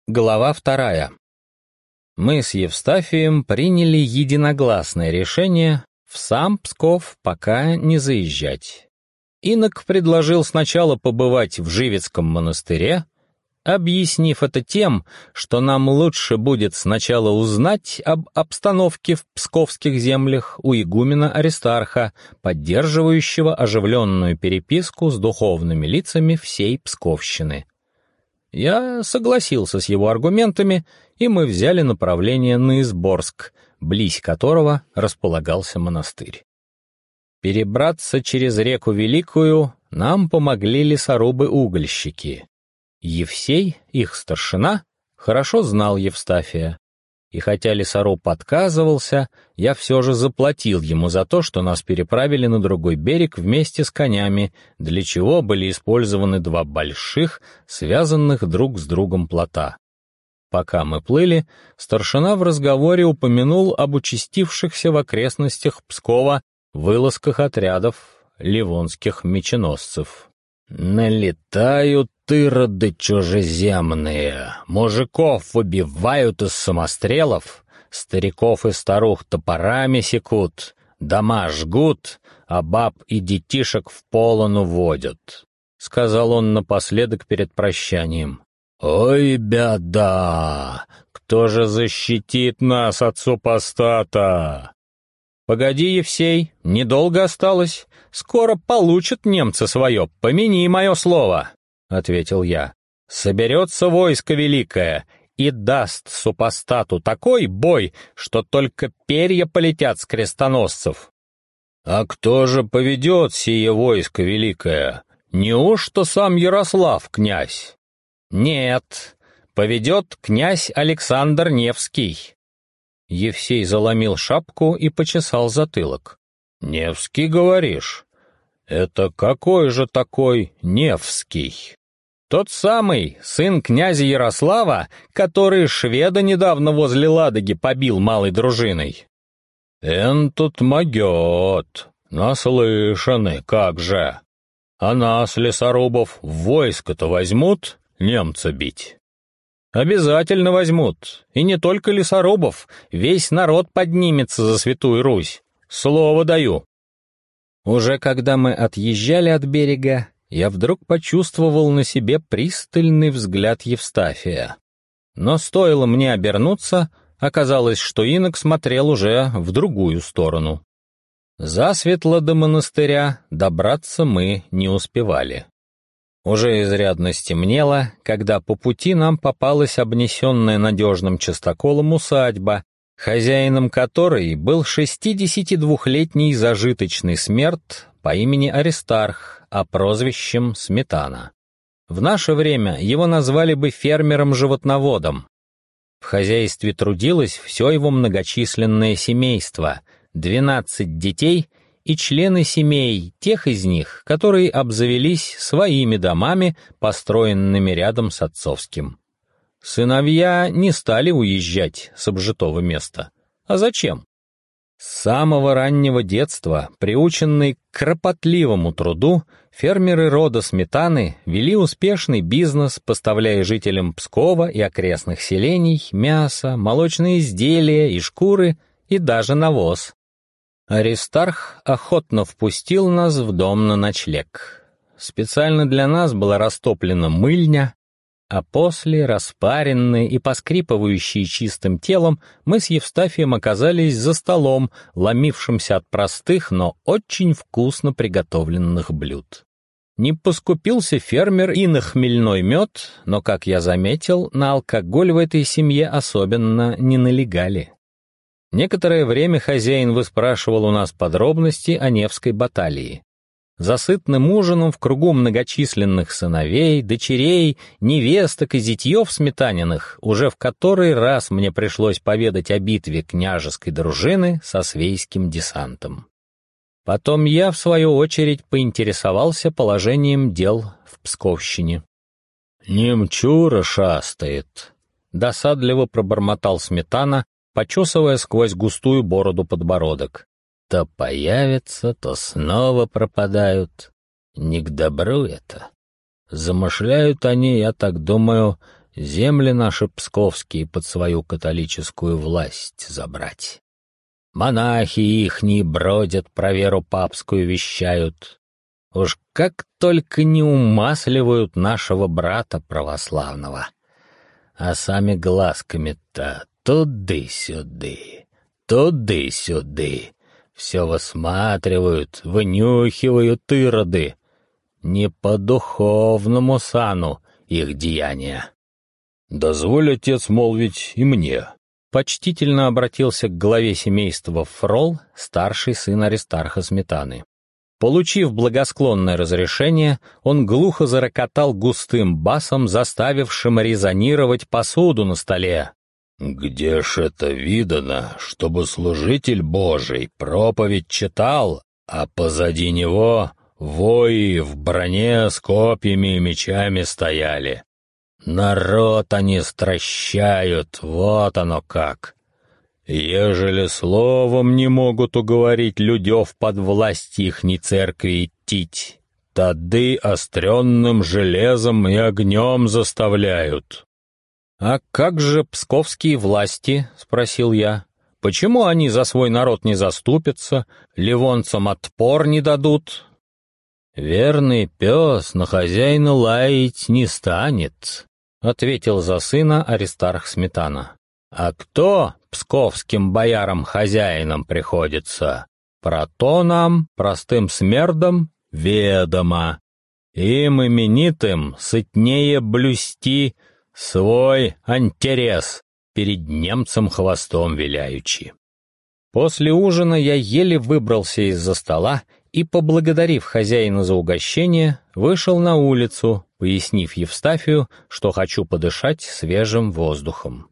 Глава 2. Мы с Евстафием приняли единогласное решение в сам Псков пока не заезжать. Инок предложил сначала побывать в Живецком монастыре, объяснив это тем, что нам лучше будет сначала узнать об обстановке в псковских землях у игумена Аристарха, поддерживающего оживленную переписку с духовными лицами всей Псковщины. Я согласился с его аргументами, и мы взяли направление на Изборск, близь которого располагался монастырь. Перебраться через реку Великую нам помогли лесорубы-угольщики. Евсей, их старшина, хорошо знал Евстафия. И хотя лесоруб отказывался, я все же заплатил ему за то, что нас переправили на другой берег вместе с конями, для чего были использованы два больших, связанных друг с другом плота. Пока мы плыли, старшина в разговоре упомянул об участившихся в окрестностях Пскова вылазках отрядов ливонских меченосцев. «Налетают ироды чужеземные, мужиков убивают из самострелов, стариков и старух топорами секут, дома жгут, а баб и детишек в полон уводят», — сказал он напоследок перед прощанием. «Ой, беда! Кто же защитит нас от супостата?» «Погоди, Евсей, недолго осталось. Скоро получат немцы свое, помяни мое слово», — ответил я. «Соберется войско великое и даст супостату такой бой, что только перья полетят с крестоносцев». «А кто же поведет сие войско великое? Неужто сам Ярослав, князь?» «Нет, поведет князь Александр Невский». Евсей заломил шапку и почесал затылок. «Невский, говоришь? Это какой же такой Невский?» «Тот самый, сын князя Ярослава, который шведа недавно возле Ладоги побил малой дружиной». «Тут могет, наслышаны, как же. А нас, лесорубов, в войско-то возьмут немца бить?» «Обязательно возьмут, и не только лесорубов, весь народ поднимется за Святую Русь. Слово даю». Уже когда мы отъезжали от берега, я вдруг почувствовал на себе пристальный взгляд Евстафия. Но стоило мне обернуться, оказалось, что инок смотрел уже в другую сторону. Засветло до монастыря добраться мы не успевали. Уже изрядно стемнело, когда по пути нам попалась обнесенная надежным частоколом усадьба, хозяином которой был 62-летний зажиточный смерд по имени Аристарх, а прозвищем Сметана. В наше время его назвали бы фермером-животноводом. В хозяйстве трудилось все его многочисленное семейство, 12 детей и члены семей, тех из них, которые обзавелись своими домами, построенными рядом с отцовским. Сыновья не стали уезжать с обжитого места. А зачем? С самого раннего детства, приученные к кропотливому труду, фермеры рода Сметаны вели успешный бизнес, поставляя жителям Пскова и окрестных селений мясо, молочные изделия и шкуры, и даже навоз. Аристарх охотно впустил нас в дом на ночлег. Специально для нас была растоплена мыльня, а после, распаренные и поскрипывающие чистым телом, мы с Евстафием оказались за столом, ломившимся от простых, но очень вкусно приготовленных блюд. Не поскупился фермер и на хмельной мед, но, как я заметил, на алкоголь в этой семье особенно не налегали. Некоторое время хозяин выспрашивал у нас подробности о Невской баталии. За сытным ужином в кругу многочисленных сыновей, дочерей, невесток и зятьев сметаниных уже в который раз мне пришлось поведать о битве княжеской дружины со свейским десантом. Потом я, в свою очередь, поинтересовался положением дел в Псковщине. «Немчура шастает», — досадливо пробормотал Сметана, почесывая сквозь густую бороду подбородок. «То появятся, то снова пропадают. Не к добру это. Замышляют они, я так думаю, земли наши псковские под свою католическую власть забрать. Монахи ихние бродят, про веру папскую вещают. Уж как только не умасливают нашего брата православного. А сами глазками-то туды-сюды, туды-сюды. Все высматривают, вынюхивают ироды. Не по духовному сану их деяния. «Дозволь, отец, молвить и мне», — почтительно обратился к главе семейства Фрол, старший сын Аристарха Сметаны. Получив благосклонное разрешение, он глухо зарокотал густым басом, заставившим резонировать посуду на столе. «Где ж это видано, чтобы служитель Божий проповедь читал, а позади него вои в броне с копьями и мечами стояли? Народ они стращают, вот оно как. Ежели словом не могут уговорить людев под власть ихней церкви идтить, тады остренным железом и огнем заставляют». «А как же псковские власти?» — спросил я. «Почему они за свой народ не заступятся, ливонцам отпор не дадут?» «Верный пес на хозяина лаять не станет», — ответил за сына Аристарх Сметана. «А кто псковским боярам-хозяинам приходится? Про то нам, простым смердам, ведомо. Им именитым сытнее блюсти свой интерес, перед немцем хвостом виляючи». После ужина я еле выбрался из-за стола и, поблагодарив хозяина за угощение, вышел на улицу, пояснив Евстафию, что хочу подышать свежим воздухом.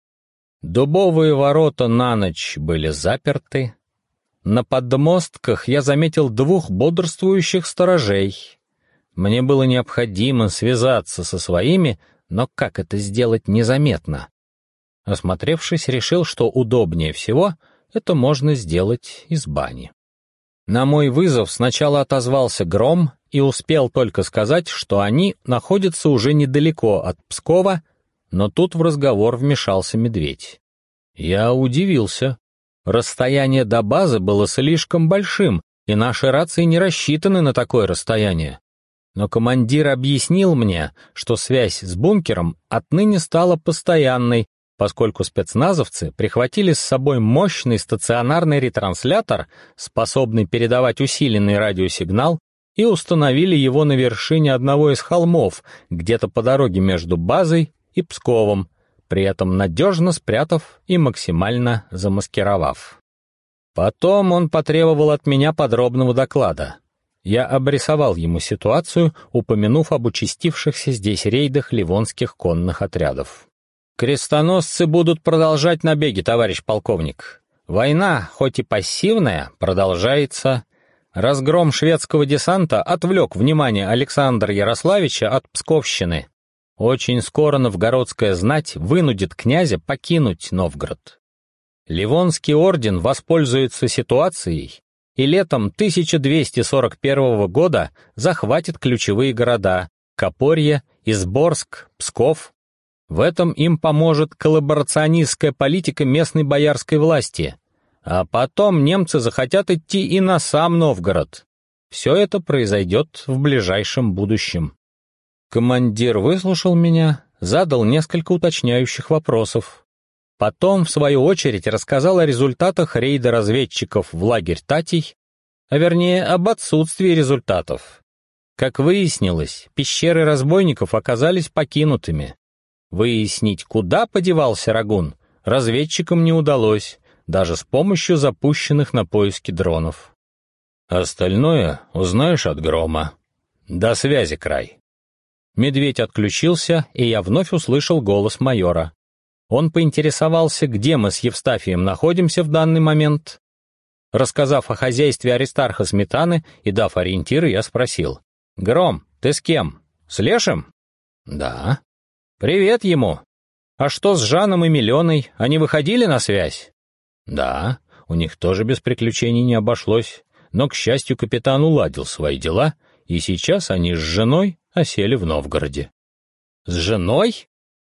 Дубовые ворота на ночь были заперты. На подмостках я заметил 2 бодрствующих сторожей. Мне было необходимо связаться со своими, но как это сделать незаметно? Осмотревшись, решил, что удобнее всего это можно сделать из бани. На мой вызов сначала отозвался Гром и успел только сказать, что они находятся уже недалеко от Пскова, но тут в разговор вмешался Медведь. Я удивился. Расстояние до базы было слишком большим, и наши рации не рассчитаны на такое расстояние. Но командир объяснил мне, что связь с бункером отныне стала постоянной, поскольку спецназовцы прихватили с собой мощный стационарный ретранслятор, способный передавать усиленный радиосигнал, и установили его на вершине одного из холмов, где-то по дороге между базой и Псковом, при этом надежно спрятав и максимально замаскировав. Потом он потребовал от меня подробного доклада. Я обрисовал ему ситуацию, упомянув об участившихся здесь рейдах ливонских конных отрядов. «Крестоносцы будут продолжать набеги, товарищ полковник. Война, хоть и пассивная, продолжается. Разгром шведского десанта отвлек внимание Александра Ярославича от Псковщины. Очень скоро новгородская знать вынудит князя покинуть Новгород. Ливонский орден воспользуется ситуацией и летом 1241 года захватит ключевые города Копорье, Изборск, Псков. В этом им поможет коллаборационистская политика местной боярской власти. А потом немцы захотят идти и на сам Новгород. Все это произойдет в ближайшем будущем». Командир выслушал меня, задал несколько уточняющих вопросов. Потом, в свою очередь, рассказал о результатах рейда разведчиков в лагерь Татей, а вернее, об отсутствии результатов. Как выяснилось, пещеры разбойников оказались покинутыми. Выяснить, куда подевался Рагун, разведчикам не удалось, даже с помощью запущенных на поиски дронов. «Остальное узнаешь от Грома. До связи, край». Медведь отключился, и я вновь услышал голос майора. Он поинтересовался, где мы с Евстафием находимся в данный момент. Рассказав о хозяйстве Аристарха Сметаны и дав ориентиры, я спросил: «Гром, ты с кем? С Лешим?» «Да». «Привет ему. А что с Жаном и Миленой? Они выходили на связь?» «Да, у них тоже без приключений не обошлось, но, к счастью, капитан уладил свои дела, и сейчас они с женой осели в Новгороде». «С женой?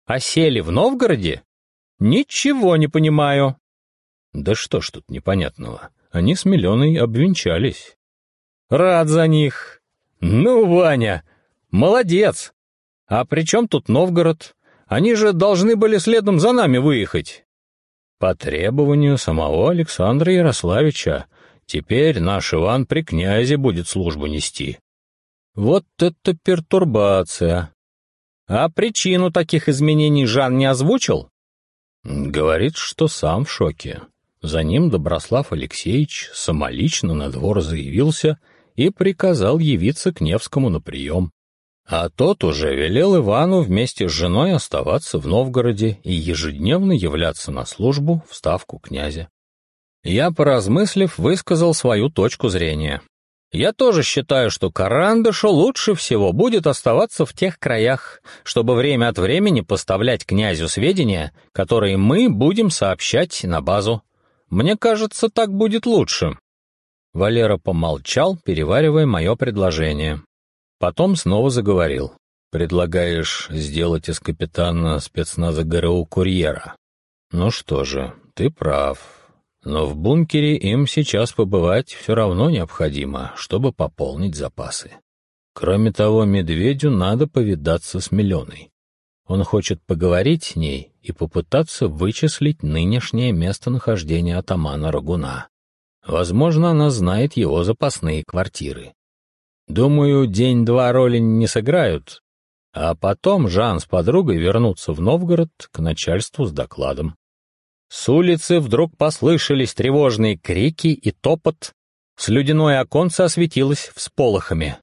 А сели в Новгороде? Ничего не понимаю. Да что ж тут непонятного? Они с Миленой обвенчались. Рад за них. Ну, Ваня, молодец. А при чем тут Новгород? Они же должны были следом за нами выехать. По требованию самого Александра Ярославича. Теперь наш Иван при князе будет службу нести. Вот это пертурбация. А причину таких изменений Жан не озвучил? Говорит, что сам в шоке. За ним Доброслав Алексеевич самолично на двор заявился и приказал явиться к Невскому на прием. А тот уже велел Ивану вместе с женой оставаться в Новгороде и ежедневно являться на службу в ставку князя. Я, поразмыслив, высказал свою точку зрения. Я тоже считаю, что Карандышу лучше всего будет оставаться в тех краях, чтобы время от времени поставлять князю сведения, которые мы будем сообщать на базу. Мне кажется, так будет лучше. Валера помолчал, переваривая мое предложение. Потом снова заговорил. «Предлагаешь сделать из капитана спецназа ГРУ курьера? Ну что же, ты прав. Но в бункере им сейчас побывать все равно необходимо, чтобы пополнить запасы. Кроме того, Медведю надо повидаться с Миленой. Он хочет поговорить с ней и попытаться вычислить нынешнее местонахождение атамана Рагуна. Возможно, она знает его запасные квартиры. Думаю, день-два роли не сыграют, а потом Жан с подругой вернутся в Новгород к начальству с докладом. С улицы вдруг послышались тревожные крики и топот. Слюдяное оконце осветилось всполохами.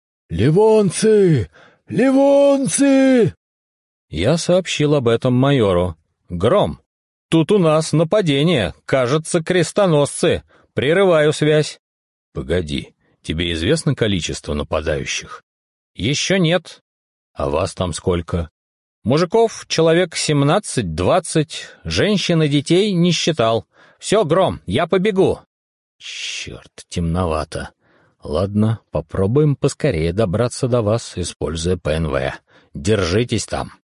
«Ливонцы! Ливонцы!» Я сообщил об этом майору. «Гром, тут у нас нападение, кажется, крестоносцы. Прерываю связь». «Погоди. Тебе известно количество нападающих?» «Еще нет». «А вас там сколько?» «Мужиков человек 17-20, женщин и детей не считал. Все, Гром, я побегу». «Черт, темновато. Ладно, попробуем поскорее добраться до вас, используя ПНВ. Держитесь там».